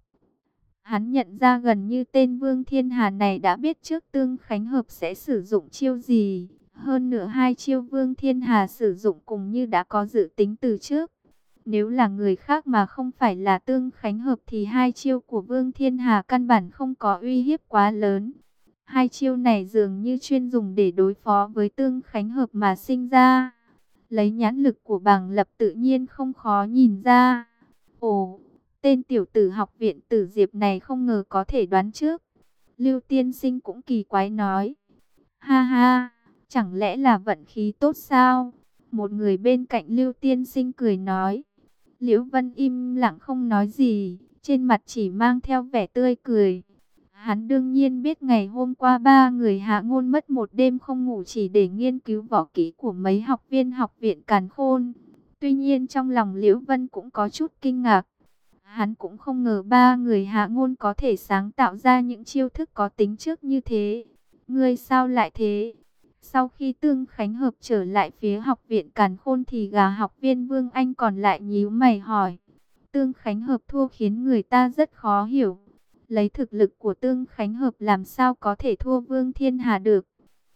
Hắn nhận ra gần như tên Vương Thiên Hà này đã biết trước Tương Khánh Hợp sẽ sử dụng chiêu gì. Hơn nữa hai chiêu Vương Thiên Hà sử dụng cùng như đã có dự tính từ trước. Nếu là người khác mà không phải là Tương Khánh Hợp thì hai chiêu của Vương Thiên Hà căn bản không có uy hiếp quá lớn. Hai chiêu này dường như chuyên dùng để đối phó với Tương Khánh Hợp mà sinh ra. Lấy nhãn lực của Bảng Lập tự nhiên không khó nhìn ra. Ồ, tên tiểu tử học viện Tử Diệp này không ngờ có thể đoán trước. Lưu Tiên Sinh cũng kỳ quái nói. Ha ha, chẳng lẽ là vận khí tốt sao? Một người bên cạnh Lưu Tiên Sinh cười nói. Liễu Vân im lặng không nói gì, trên mặt chỉ mang theo vẻ tươi cười. Hắn đương nhiên biết ngày hôm qua ba người Hạ Ngôn mất một đêm không ngủ chỉ để nghiên cứu võ kỹ của mấy học viên học viện Càn Khôn. Tuy nhiên trong lòng Liễu Vân cũng có chút kinh ngạc. Hắn cũng không ngờ ba người Hạ Ngôn có thể sáng tạo ra những chiêu thức có tính trước như thế. Ngươi sao lại thế? Sau khi Tương Khánh Hợp trở lại phía học viện Càn Khôn thì gà học viên Vương Anh còn lại nhíu mày hỏi. Tương Khánh Hợp thua khiến người ta rất khó hiểu. Lấy thực lực của Tương Khánh Hợp làm sao có thể thua Vương Thiên Hà được?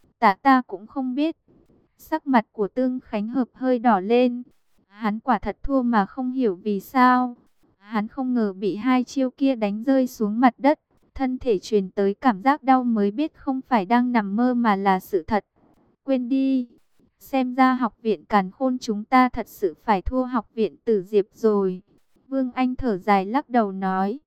Ta cũng không biết. Sắc mặt của Tương Khánh Hợp hơi đỏ lên. Hắn quả thật thua mà không hiểu vì sao. Hắn không ngờ bị hai chiêu kia đánh rơi xuống mặt đất. Thân thể truyền tới cảm giác đau mới biết không phải đang nằm mơ mà là sự thật. Quên đi. Xem ra học viện Càn Khôn chúng ta thật sự phải thua học viện Tử Diệp rồi. Vương Anh thở dài lắc đầu nói.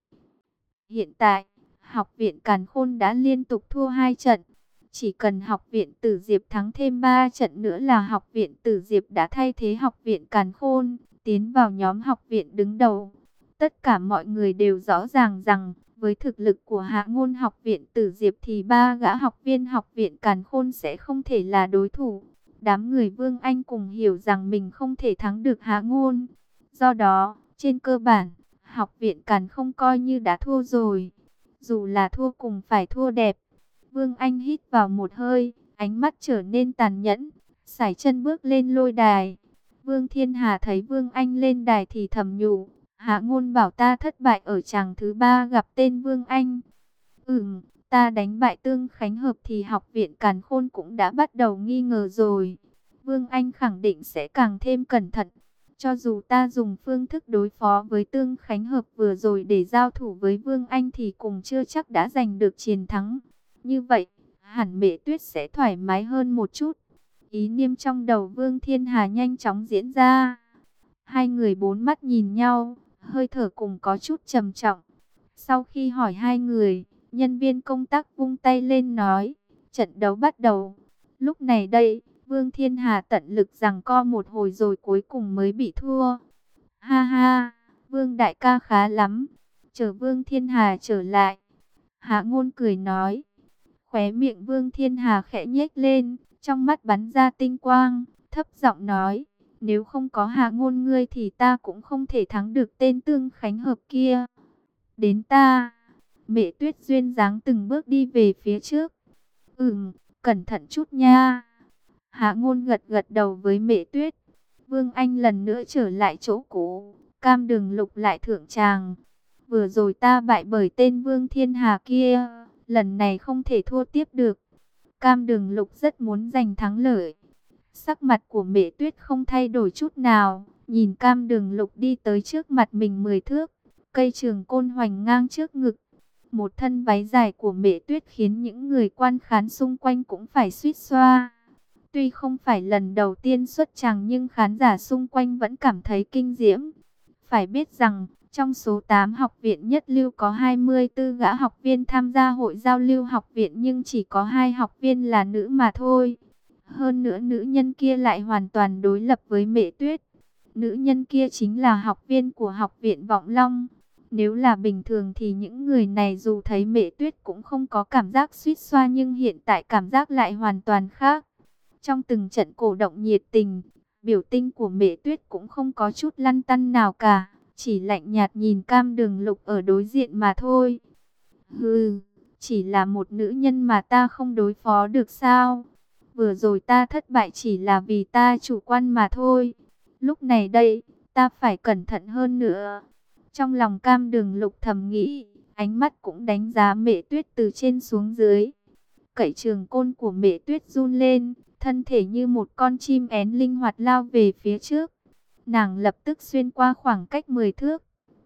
Hiện tại, học viện Càn Khôn đã liên tục thua 2 trận. Chỉ cần học viện Tử Diệp thắng thêm 3 trận nữa là học viện Tử Diệp đã thay thế học viện Càn Khôn, tiến vào nhóm học viện đứng đầu. Tất cả mọi người đều rõ ràng rằng, với thực lực của Hạ Ngôn học viện Tử Diệp thì ba gã học viên học viện Càn Khôn sẽ không thể là đối thủ. Đám người Vương Anh cùng hiểu rằng mình không thể thắng được Hạ Ngôn. Do đó, trên cơ bản, học viện Càn không coi như đã thua rồi. Dù là thua cùng phải thua đẹp. Vương Anh hít vào một hơi, ánh mắt trở nên tàn nhẫn, sải chân bước lên lôi đài. Vương Thiên Hà thấy Vương Anh lên đài thì thầm nhủ, Hạ Ngôn bảo ta thất bại ở chàng thứ 3 gặp tên Vương Anh. Ta đánh bại Tương Khánh Hợp thì học viện Càn Khôn cũng đã bắt đầu nghi ngờ rồi. Vương Anh khẳng định sẽ càng thêm cẩn thận. Cho dù ta dùng phương thức đối phó với Tương Khánh Hợp vừa rồi để giao thủ với Vương Anh thì cũng chưa chắc đã giành được chiến thắng. Như vậy, hẳn Mễ Tuyết sẽ thoải mái hơn một chút. Ý niệm trong đầu Vương Thiên Hà nhanh chóng diễn ra. Hai người bốn mắt nhìn nhau, hơi thở cùng có chút trầm trọng. Sau khi hỏi hai người, nhân viên công tác vung tay lên nói, trận đấu bắt đầu. Lúc này đây, Vương Thiên Hà tận lực giằng co một hồi rồi cuối cùng mới bị thua. Ha ha, Vương đại ca khá lắm. Chờ Vương Thiên Hà trở lại. Hạ Ngôn cười nói. Khóe miệng Vương Thiên Hà khẽ nhếch lên, trong mắt bắn ra tinh quang, thấp giọng nói. Nếu không có Hạ Ngôn ngươi thì ta cũng không thể thắng được tên Tương Khánh Hợp kia. Đến ta. Mễ Tuyết duyên dáng từng bước đi về phía trước. Cẩn thận chút nha. Hạ Ngôn gật gật đầu với Mễ Tuyết. Vương Anh lần nữa trở lại chỗ cũ, Cam Đường Lục lại thượng tràng. Vừa rồi ta bại bởi tên Vương Thiên Hà kia, lần này không thể thua tiếp được. Cam Đường Lục rất muốn giành thắng lợi. Sắc mặt của Mễ Tuyết không thay đổi chút nào, nhìn Cam Đường Lục đi tới trước mặt mình 10 thước, cây trường côn hoành ngang trước ngực. Một thân váy dài của Mễ Tuyết khiến những người quan khán xung quanh cũng phải suýt xoa. Tuy không phải lần đầu tiên xuất tràng nhưng khán giả xung quanh vẫn cảm thấy kinh diễm. Phải biết rằng, trong số 8 học viện nhất lưu có 24 gã học viên tham gia hội giao lưu học viện nhưng chỉ có 2 học viên là nữ mà thôi. Hơn nữa nữ nhân kia lại hoàn toàn đối lập với Mễ Tuyết. Nữ nhân kia chính là học viên của học viện Vọng Long. Nếu là bình thường thì những người này dù thấy Mễ Tuyết cũng không có cảm giác suýt xoa nhưng hiện tại cảm giác lại hoàn toàn khác. Trong từng trận cổ động nhiệt tình, biểu tình của Mễ Tuyết cũng không có chút lăn tăn nào cả, chỉ lạnh nhạt nhìn Cam Đường Lục ở đối diện mà thôi. Hừ, chỉ là một nữ nhân mà ta không đối phó được sao? Vừa rồi ta thất bại chỉ là vì ta chủ quan mà thôi. Lúc này đây, ta phải cẩn thận hơn nữa. Trong lòng Cam Đường Lục thầm nghĩ, ánh mắt cũng đánh giá Mễ Tuyết từ trên xuống dưới. Cậy trường côn của Mễ Tuyết run lên, thân thể như một con chim én linh hoạt lao về phía trước. Nàng lập tức xuyên qua khoảng cách 10 thước.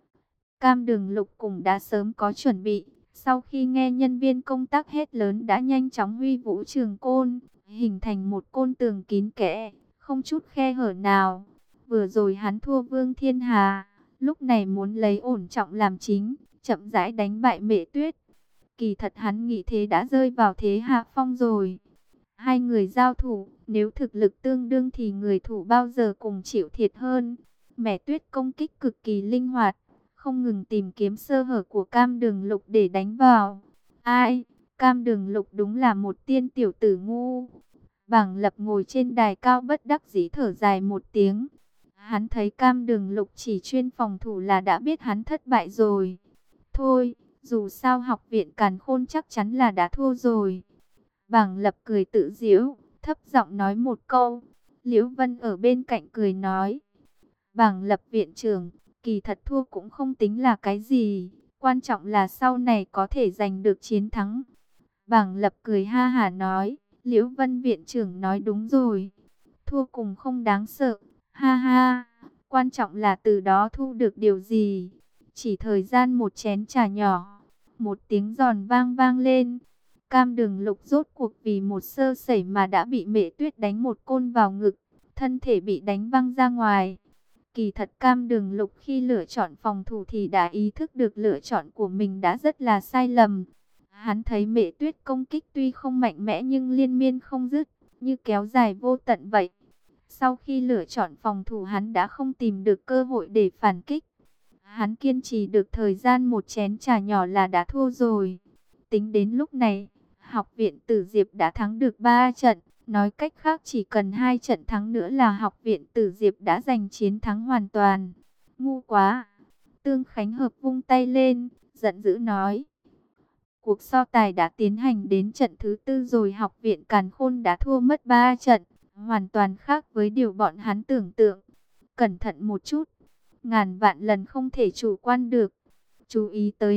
Cam Đường Lục cũng đã sớm có chuẩn bị. Sau khi nghe nhân viên công tác hét lớn đã nhanh chóng huy vũ trường côn, hình thành một côn tường kín kẽ, không chút khe hở nào. Vừa rồi hắn thua Vương Thiên Hà, lúc này muốn lấy ổn trọng làm chính, chậm rãi đánh bại Mễ Tuyết. Kỳ thật hắn nghĩ thế đã rơi vào thế hạ phong rồi. Hai người giao thủ, nếu thực lực tương đương thì người thủ bao giờ cùng chịu thiệt hơn. Mễ Tuyết công kích cực kỳ linh hoạt, không ngừng tìm kiếm sơ hở của Cam Đường Lục để đánh vào. Ai, Cam Đường Lục đúng là một tiên tiểu tử ngu. Bảng Lập ngồi trên đài cao bất đắc dĩ thở dài một tiếng. Hắn thấy Cam Đường Lục chỉ chuyên phòng thủ là đã biết hắn thất bại rồi. Thôi, dù sao học viện Càn Khôn chắc chắn là đã thua rồi. Bảng Lập cười tự giễu, thấp giọng nói một câu. Liễu Vân ở bên cạnh cười nói. Bảng Lập viện trưởng, kỳ thật thua cũng không tính là cái gì. Quan trọng là sau này có thể giành được chiến thắng. Bảng Lập cười ha hả nói. Liễu Vân viện trưởng nói đúng rồi. Thua cùng không đáng sợ. Ha ha, quan trọng là từ đó thu được điều gì. Chỉ thời gian một chén trà nhỏ. Một tiếng giòn vang vang lên. Cam Đường Lục rốt cuộc vì một sơ sẩy mà đã bị Mễ Tuyết đánh một côn vào ngực. Thân thể bị đánh văng ra ngoài. Kỳ thật Cam Đường Lục khi lựa chọn phòng thủ thì đã ý thức được lựa chọn của mình đã rất là sai lầm. Hắn thấy Mễ Tuyết công kích tuy không mạnh mẽ nhưng liên miên không dứt, như kéo dài vô tận vậy. Sau khi lựa chọn phòng thủ hắn đã không tìm được cơ hội để phản kích. Hắn kiên trì được thời gian một chén trà nhỏ là đã thua rồi. Tính đến lúc này, học viện Tử Diệp đã thắng được 3 trận. Nói cách khác chỉ cần 2 trận thắng nữa là học viện Tử Diệp đã giành chiến thắng hoàn toàn. Ngu quá! Tương Khánh Hợp vung tay lên, giận dữ nói. Cuộc so tài đã tiến hành đến trận thứ 4 rồi, học viện Càn Khôn đã thua mất 3 trận. Hoàn toàn khác với điều bọn hắn tưởng tượng. Cẩn thận một chút, ngàn vạn lần không thể chủ quan được. Chú ý tới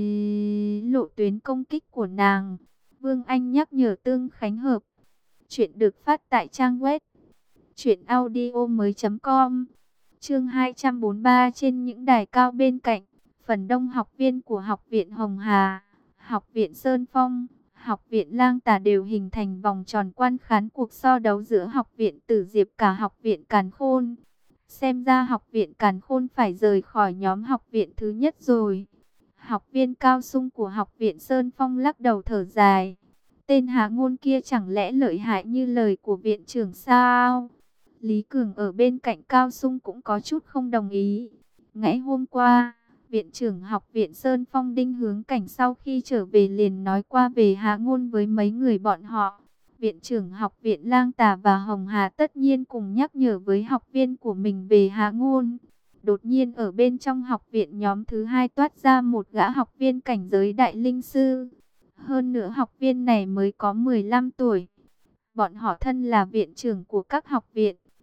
lộ tuyến công kích của nàng. Vương Anh nhắc nhở Tương Khánh Hợp. Chuyện được phát tại trang web truyệnaudiomoi.com. Chương 243. Trên những đài cao bên cạnh, phần đông học viên của học viện Hồng Hà, học viện Sơn Phong, học viện Lang Tà đều hình thành vòng tròn quan khán cuộc so đấu giữa học viện Tử Diệp cả học viện Càn Khôn. Xem ra học viện Càn Khôn phải rời khỏi nhóm học viện thứ nhất rồi. Học viên Cao Sung của học viện Sơn Phong lắc đầu thở dài. Tên Hà Ngôn kia chẳng lẽ lợi hại như lời của viện trưởng sao? Lý Cường ở bên cạnh Cao Sung cũng có chút không đồng ý. Ngày hôm qua, viện trưởng học viện Sơn Phong Đinh Hướng Cảnh sau khi trở về liền nói qua về Hà Ngôn với mấy người bọn họ. Viện trưởng học viện Lang Tà và Hồng Hà tất nhiên cùng nhắc nhở với học viên của mình về Hà Ngôn. Đột nhiên ở bên trong học viện nhóm thứ 2 toát ra một gã học viên cảnh giới đại linh sư. Hơn nữa học viên này mới có 15 tuổi. Bọn họ thân là viện trưởng của các học viện,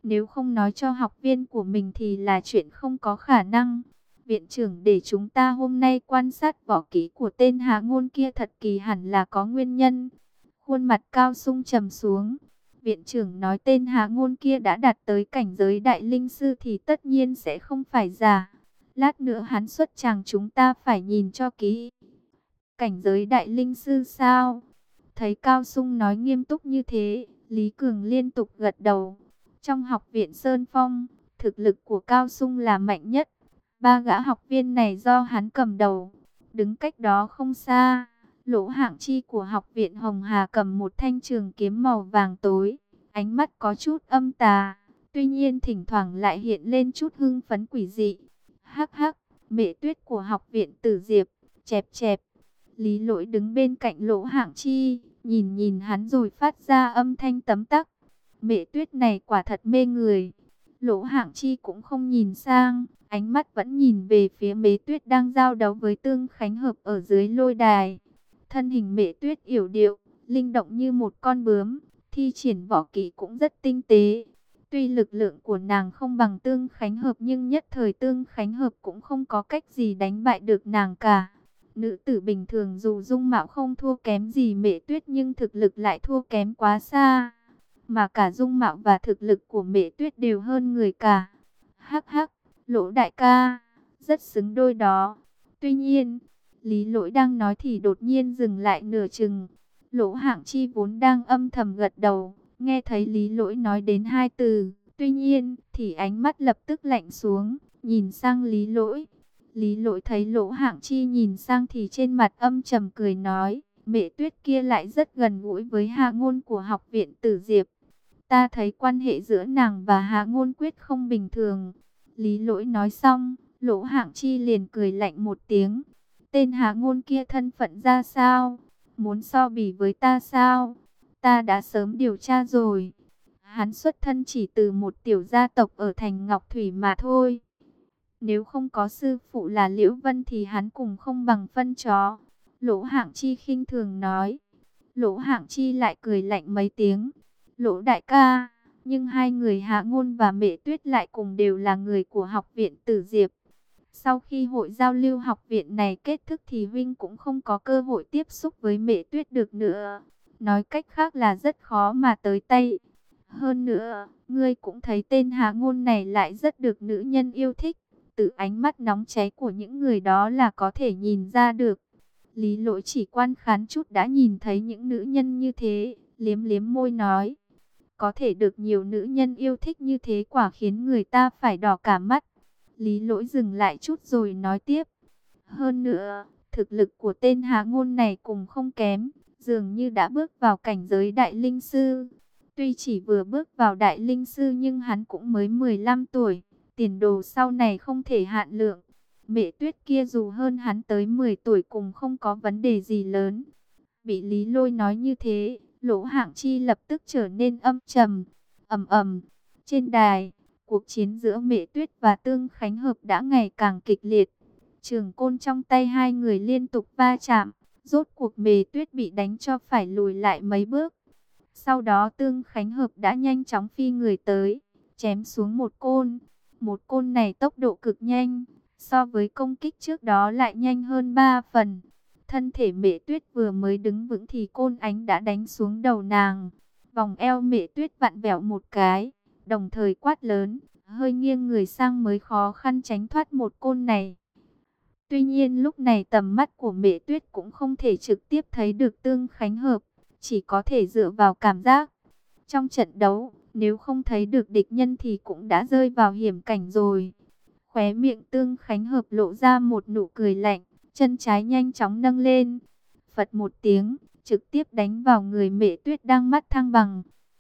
Nếu không nói cho học viên của mình thì là chuyện không có khả năng. Viện trưởng để chúng ta hôm nay quan sát võ kỹ của tên Hạ Ngôn kia thật kỳ, hẳn là có nguyên nhân. Khuôn mặt Cao Sung trầm xuống. Viện trưởng nói tên Hạ Ngôn kia đã đạt tới cảnh giới đại linh sư thì tất nhiên sẽ không phải giả. Lát nữa hắn xuất tràng chúng ta phải nhìn cho kỹ. Cảnh giới đại linh sư sao? Thấy Cao Sung nói nghiêm túc như thế, Lý Cường liên tục gật đầu. Trong học viện Sơn Phong, thực lực của Cao Sung là mạnh nhất. Ba gã học viên này do hắn cầm đầu. Đứng cách đó không xa, Lỗ Hạng Chi của học viện Hồng Hà cầm một thanh trường kiếm màu vàng tối. Ánh mắt có chút âm tà, tuy nhiên thỉnh thoảng lại hiện lên chút hưng phấn quỷ dị. Hắc hắc, Mễ Tuyết của học viện Tử Diệp, chẹp chẹp. Lý Lỗi đứng bên cạnh Lỗ Hạng Chi, nhìn nhìn hắn rồi phát ra âm thanh tấm tắc. Mễ Tuyết này quả thật mê người. Lỗ Hạng Chi cũng không nhìn sang, ánh mắt vẫn nhìn về phía Mễ Tuyết đang giao đấu với Tương Khánh Hợp ở dưới lôi đài. Thân hình Mễ Tuyết yểu điệu, linh động như một con bướm, thi triển võ kỹ cũng rất tinh tế. Tuy lực lượng của nàng không bằng Tương Khánh Hợp nhưng nhất thời Tương Khánh Hợp cũng không có cách gì đánh bại được nàng cả. Nữ tử bình thường dù dung mạo không thua kém gì Mễ Tuyết nhưng thực lực lại thua kém quá xa. Mà cả dung mạo và thực lực của Mễ Tuyết đều hơn người cả. Hắc hắc, Lỗ đại ca, rất xứng đôi đó. Tuy nhiên, Lý Lỗi đang nói thì đột nhiên dừng lại nửa chừng. Lỗ Hạng Chi vốn đang âm thầm gật đầu, nghe thấy Lý Lỗi nói đến hai từ, tuy nhiên, thì ánh mắt lập tức lạnh xuống, nhìn sang Lý Lỗi. Lý Lỗi thấy Lỗ Hạng Chi nhìn sang thì trên mặt âm trầm cười nói, Mễ Tuyết kia lại rất gần gũi với Hạ Ngôn của học viện Tử Diệp. Ta thấy quan hệ giữa nàng và Hạ Ngôn quyết không bình thường. Lý Lỗi nói xong, Lỗ Hạng Chi liền cười lạnh một tiếng. Tên Hạ Ngôn kia thân phận ra sao? Muốn so bì với ta sao? Ta đã sớm điều tra rồi. Hắn xuất thân chỉ từ một tiểu gia tộc ở thành Ngọc Thủy mà thôi. Nếu không có sư phụ là Liễu Vân thì hắn cùng không bằng phân chó. Lỗ Hạng Chi khinh thường nói. Lỗ Hạng Chi lại cười lạnh mấy tiếng. Lỗ đại ca, nhưng hai người Hạ Ngôn và Mễ Tuyết lại cùng đều là người của học viện Tử Diệp. Sau khi hội giao lưu học viện này kết thúc thì Vinh cũng không có cơ hội tiếp xúc với Mễ Tuyết được nữa. Nói cách khác là rất khó mà tới tay. Hơn nữa, ngươi cũng thấy tên Hạ Ngôn này lại rất được nữ nhân yêu thích. Từ ánh mắt nóng cháy của những người đó là có thể nhìn ra được. Lý Lỗi chỉ quan khán chút đã nhìn thấy những nữ nhân như thế, liếm liếm môi nói. Có thể được nhiều nữ nhân yêu thích như thế quả khiến người ta phải đỏ cả mắt. Lý Lỗi dừng lại chút rồi nói tiếp. Hơn nữa, thực lực của tên Hạ Ngôn này cũng không kém, dường như đã bước vào cảnh giới đại linh sư. Tuy chỉ vừa bước vào đại linh sư nhưng hắn cũng mới 15 tuổi, tiền đồ sau này không thể hạn lượng. Mễ Tuyết kia dù hơn hắn tới 10 tuổi cũng không có vấn đề gì lớn. Bị Lý Lôi nói như thế, Lỗ Hạng Chi lập tức trở nên âm trầm. Ầm ầm, trên đài, cuộc chiến giữa Mễ Tuyết và Tương Khánh Hợp đã ngày càng kịch liệt. Trường côn trong tay hai người liên tục va chạm, rốt cuộc Mễ Tuyết bị đánh cho phải lùi lại mấy bước. Sau đó Tương Khánh Hợp đã nhanh chóng phi người tới, chém xuống một côn. Một côn này tốc độ cực nhanh, so với công kích trước đó lại nhanh hơn 3 phần. Thân thể Mễ Tuyết vừa mới đứng vững thì côn ánh đã đánh xuống đầu nàng. Vòng eo Mễ Tuyết vặn vẹo một cái, đồng thời quát lớn, hơi nghiêng người sang mới khó khăn tránh thoát một côn này. Tuy nhiên lúc này tầm mắt của Mễ Tuyết cũng không thể trực tiếp thấy được Tương Khánh Hợp, chỉ có thể dựa vào cảm giác. Trong trận đấu, nếu không thấy được địch nhân thì cũng đã rơi vào hiểm cảnh rồi. Khóe miệng Tương Khánh Hợp lộ ra một nụ cười lạnh, chân trái nhanh chóng nâng lên. Phật một tiếng, trực tiếp đánh vào người Mễ Tuyết đang mắt thăng bằng.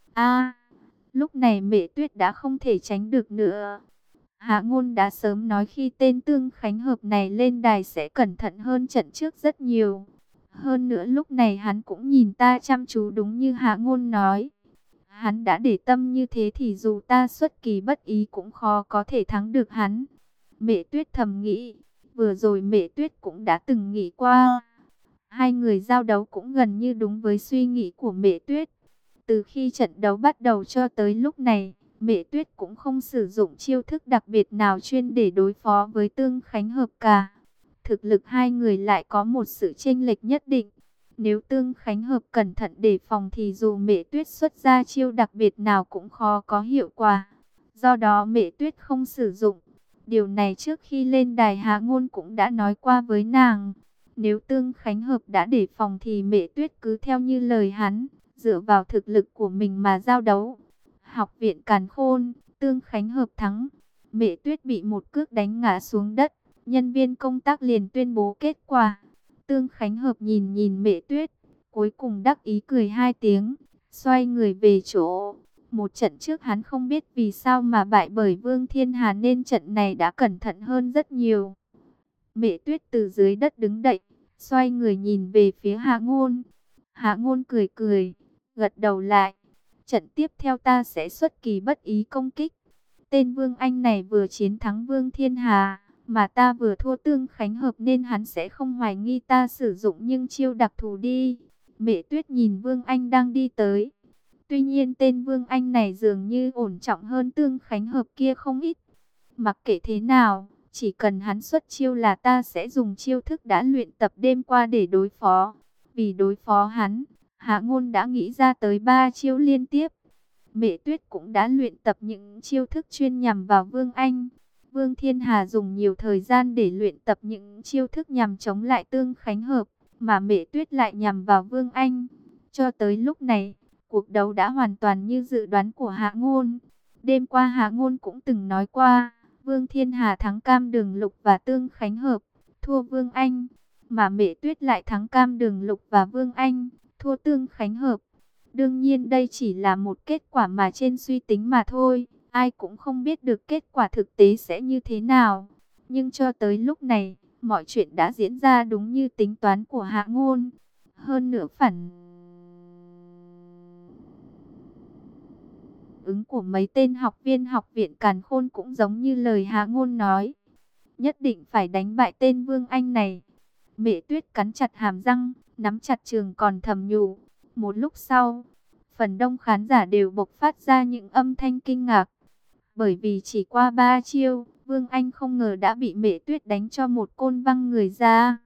Lúc này Mễ Tuyết đã không thể tránh được nữa. Hạ Ngôn đã sớm nói khi tên Tương Khánh Hợp này lên đài sẽ cẩn thận hơn trận trước rất nhiều. Hơn nữa lúc này hắn cũng nhìn ta chăm chú đúng như Hạ Ngôn nói. Hắn đã để tâm như thế thì dù ta xuất kỳ bất ý cũng khó có thể thắng được hắn. Mễ Tuyết thầm nghĩ, vừa rồi Mễ Tuyết cũng đã từng nghĩ qua. Hai người giao đấu cũng gần như đúng với suy nghĩ của Mễ Tuyết. Từ khi trận đấu bắt đầu cho tới lúc này, Mẹ Tuyết cũng không sử dụng chiêu thức đặc biệt nào chuyên để đối phó với Tương Khánh Hợp cả. Thực lực hai người lại có một sự chênh lệch nhất định. Nếu Tương Khánh Hợp cẩn thận đề phòng thì dù Mẹ Tuyết xuất ra chiêu đặc biệt nào cũng khó có hiệu quả. Do đó Mẹ Tuyết không sử dụng. Điều này trước khi lên đài Hạ Ngôn cũng đã nói qua với nàng. Nếu Tương Khánh Hợp đã đề phòng thì Mẹ Tuyết cứ theo như lời hắn, dựa vào thực lực của mình mà giao đấu. Học viện Càn Khôn, Tương Khánh Hợp thắng. Mẹ Tuyết bị một cước đánh ngã xuống đất. Nhân viên công tác liền tuyên bố kết quả. Tương Khánh Hợp nhìn nhìn Mẹ Tuyết, cuối cùng đắc ý cười hai tiếng, xoay người về chỗ. Một trận trước hắn không biết vì sao mà bại bởi Vương Thiên Hà nên trận này đã cẩn thận hơn rất nhiều. Mẹ Tuyết từ dưới đất đứng dậy, xoay người nhìn về phía Hạ Ngôn. Hạ Ngôn cười cười, gật đầu lại. Trận tiếp theo ta sẽ xuất kỳ bất ý công kích. Tên Vương Anh này vừa chiến thắng Vương Thiên Hà, mà ta vừa thua Tương Khánh Hợp nên hắn sẽ không hoài nghi ta sử dụng nhưng chiêu đặc thù đi. Mẹ Tuyết nhìn Vương Anh đang đi tới. Tuy nhiên tên Vương Anh này dường như ổn trọng hơn Tương Khánh Hợp kia không ít. Mặc kệ thế nào, chỉ cần hắn xuất chiêu là ta sẽ dùng chiêu thức đã luyện tập đêm qua để đối phó. Vì đối phó hắn, Hạ Ngôn đã nghĩ ra tới 3 chiêu liên tiếp. Mẹ Tuyết cũng đã luyện tập những chiêu thức chuyên nhằm vào Vương Anh. Vương Thiên Hà dùng nhiều thời gian để luyện tập những chiêu thức nhằm chống lại Tương Khánh Hợp, mà Mẹ Tuyết lại nhằm vào Vương Anh. Cho tới lúc này, cuộc đấu đã hoàn toàn như dự đoán của Hạ Ngôn. Đêm qua Hạ Ngôn cũng từng nói qua, Vương Thiên Hà thắng Cam Đường Lục và Tương Khánh Hợp, thua Vương Anh, mà Mẹ Tuyết lại thắng Cam Đường Lục và Vương Anh, thua Tương Khánh Hợp. Đương nhiên đây chỉ là một kết quả mà trên suy tính mà thôi, ai cũng không biết được kết quả thực tế sẽ như thế nào. Nhưng cho tới lúc này, mọi chuyện đã diễn ra đúng như tính toán của Hạ Ngôn. Hơn nữa phản ứng của mấy tên học viên học viện Càn Khôn cũng giống như lời Hạ Ngôn nói. Nhất định phải đánh bại tên Vương Anh này. Mẹ Tuyết cắn chặt hàm răng, nắm chặt trường còn thầm nhủ. Một lúc sau, phần đông khán giả đều bộc phát ra những âm thanh kinh ngạc. Bởi vì chỉ qua 3 chiêu, Vương Anh không ngờ đã bị Mẹ Tuyết đánh cho một côn văng người ra.